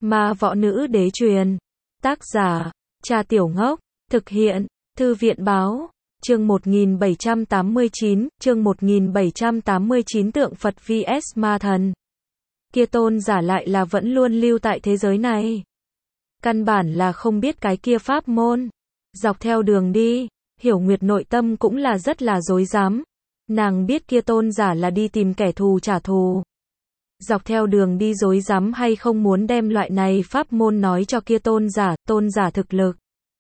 Ma võ nữ đế truyền. Tác giả, Cha Tiểu Ngốc. Thực hiện, Thư viện báo. Chương 1789, chương 1789 tượng Phật vs ma thần. Kia tôn giả lại là vẫn luôn lưu tại thế giới này. Căn bản là không biết cái kia pháp môn. Dọc theo đường đi, Hiểu Nguyệt nội tâm cũng là rất là rối rắm. Nàng biết kia tôn giả là đi tìm kẻ thù trả thù. Dọc theo đường đi rối rắm hay không muốn đem loại này pháp môn nói cho kia tôn giả thực lực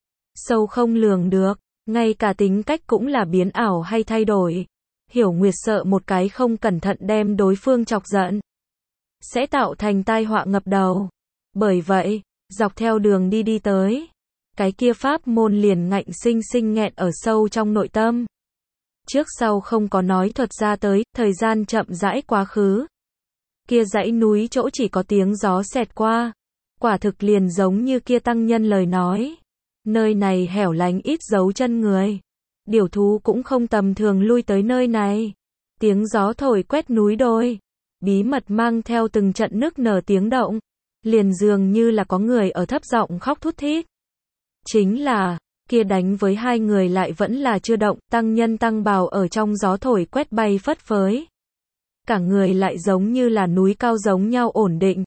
sâu không lường được, ngay cả tính cách cũng là biến ảo hay thay đổi. Hiểu Nguyệt sợ một cái không cẩn thận đem đối phương chọc giận, sẽ tạo thành tai họa ngập đầu. Bởi vậy, dọc theo đường đi tới, cái kia pháp môn liền ngạnh sinh sinh nghẹn ở sâu trong nội tâm. Trước sau không có nói thuật ra tới, thời gian chậm rãi quá khứ. Kia dãy núi chỗ chỉ có tiếng gió xẹt qua. Quả thực liền giống như kia tăng nhân lời nói. Nơi này hẻo lánh ít dấu chân người. Điểu thú cũng không tầm thường lui tới nơi này. Tiếng gió thổi quét núi đồi. Bí mật mang theo từng trận nức nở tiếng động. Liền dường như là có người ở thấp giọng khóc thút thít. Chính là, kia đánh với hai người lại vẫn là chưa động, tăng nhân tăng bào ở trong gió thổi quét bay phất phới. Cả người lại giống như là núi cao giống nhau ổn định.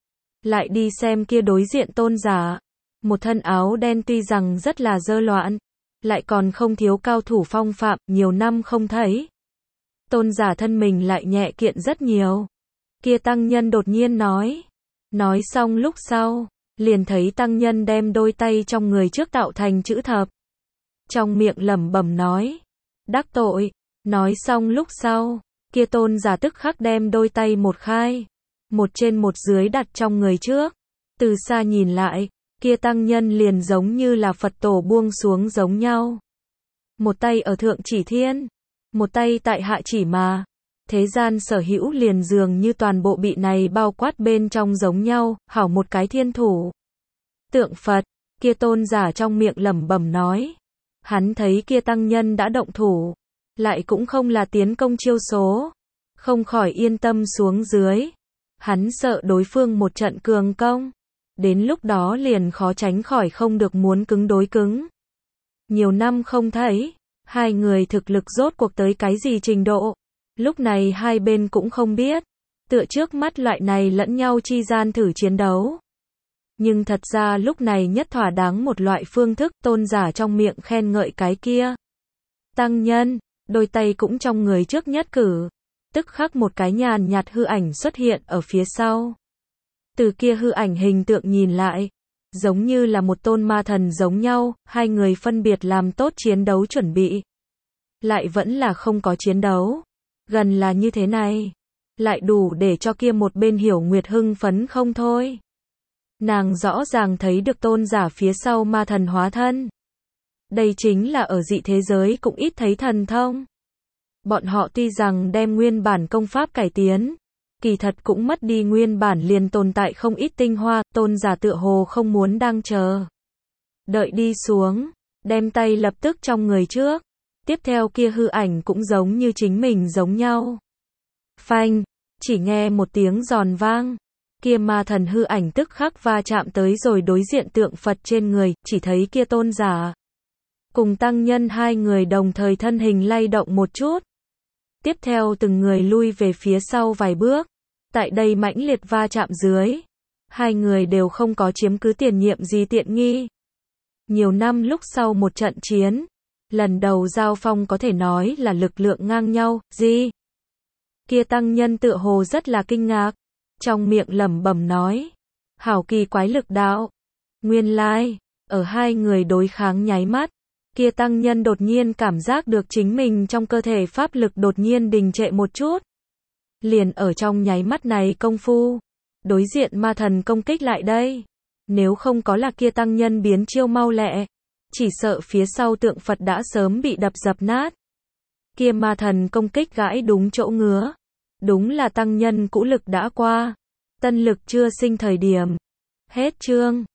Lại đi xem kia đối diện tôn giả. Một thân áo đen tuy rằng rất là dơ loạn, lại còn không thiếu cao thủ phong phạm, nhiều năm không thấy. Tôn giả thân mình lại nhẹ kiện rất nhiều. Kia tăng nhân đột nhiên nói. Nói xong lúc sau, liền thấy tăng nhân đem đôi tay trong người trước tạo thành chữ thập. Trong miệng lẩm bẩm nói. Đắc tội. Nói xong lúc sau, kia tôn giả tức khắc đem đôi tay một khai. Một trên một dưới đặt trong người trước. Từ xa nhìn lại, kia tăng nhân liền giống như là Phật tổ buông xuống giống nhau. Một tay ở thượng chỉ thiên, một tay tại hạ chỉ mà. Thế gian sở hữu liền dường như toàn bộ bị này bao quát bên trong giống nhau, hảo một cái thiên thủ. Tượng Phật, kia tôn giả trong miệng lẩm bẩm nói. Hắn thấy kia tăng nhân đã động thủ, lại cũng không là tiến công chiêu số. Không khỏi yên tâm xuống dưới. Hắn sợ đối phương một trận cường công. Đến lúc đó liền khó tránh khỏi không được muốn cứng đối cứng. Nhiều năm không thấy, hai người thực lực rốt cuộc tới cái gì trình độ. Lúc này hai bên cũng không biết. Tựa trước mắt loại này lẫn nhau chi gian thử chiến đấu. Nhưng thật ra lúc này nhất thỏa đáng một loại phương thức, tôn giả trong miệng khen ngợi cái kia. Tăng nhân, đôi tay cũng trong người trước nhất cử. Tức khắc một cái nhàn nhạt hư ảnh xuất hiện ở phía sau. Từ kia hư ảnh hình tượng nhìn lại, giống như là một tôn ma thần giống nhau, hai người phân biệt làm tốt chiến đấu chuẩn bị. Lại vẫn là không có chiến đấu. Gần là như thế này, lại đủ để cho kia một bên Hiểu Nguyệt hưng phấn không thôi. Nàng rõ ràng thấy được tôn giả phía sau ma thần hóa thân. Đây chính là ở dị thế giới cũng ít thấy thần thông. Bọn họ tuy rằng đem nguyên bản công pháp cải tiến, kỳ thật cũng mất đi nguyên bản liền tồn tại không ít tinh hoa, tôn giả tựa hồ không muốn đang chờ. Đợi đi xuống, đem tay lập tức trong người trước. Tiếp theo kia hư ảnh cũng giống như chính mình giống nhau. Phanh, chỉ nghe một tiếng giòn vang. Kia ma thần hư ảnh tức khắc va chạm tới rồi đối diện tượng Phật trên người, chỉ thấy kia tôn giả. Cùng tăng nhân hai người đồng thời thân hình lay động một chút. Tiếp theo từng người lui về phía sau vài bước. Tại đây mãnh liệt va chạm dưới. Hai người đều không có chiếm cứ tiền nhiệm gì tiện nghi. Nhiều năm lúc sau một trận chiến. Lần đầu giao phong có thể nói là lực lượng ngang nhau, gì? Kia tăng nhân tựa hồ rất là kinh ngạc. Trong miệng lẩm bẩm nói. Hảo kỳ quái lực đạo. Nguyên lai, ở hai người đối kháng nháy mắt. Kia tăng nhân đột nhiên cảm giác được chính mình trong cơ thể pháp lực đột nhiên đình trệ một chút. Liền ở trong nháy mắt này công phu. Đối diện ma thần công kích lại đây. Nếu không có là kia tăng nhân biến chiêu mau lẹ. Chỉ sợ phía sau tượng Phật đã sớm bị đập dập nát. Kia ma thần công kích gãi đúng chỗ ngứa. Đúng là tăng nhân cũ lực đã qua. Tân lực chưa sinh thời điểm. Hết chương.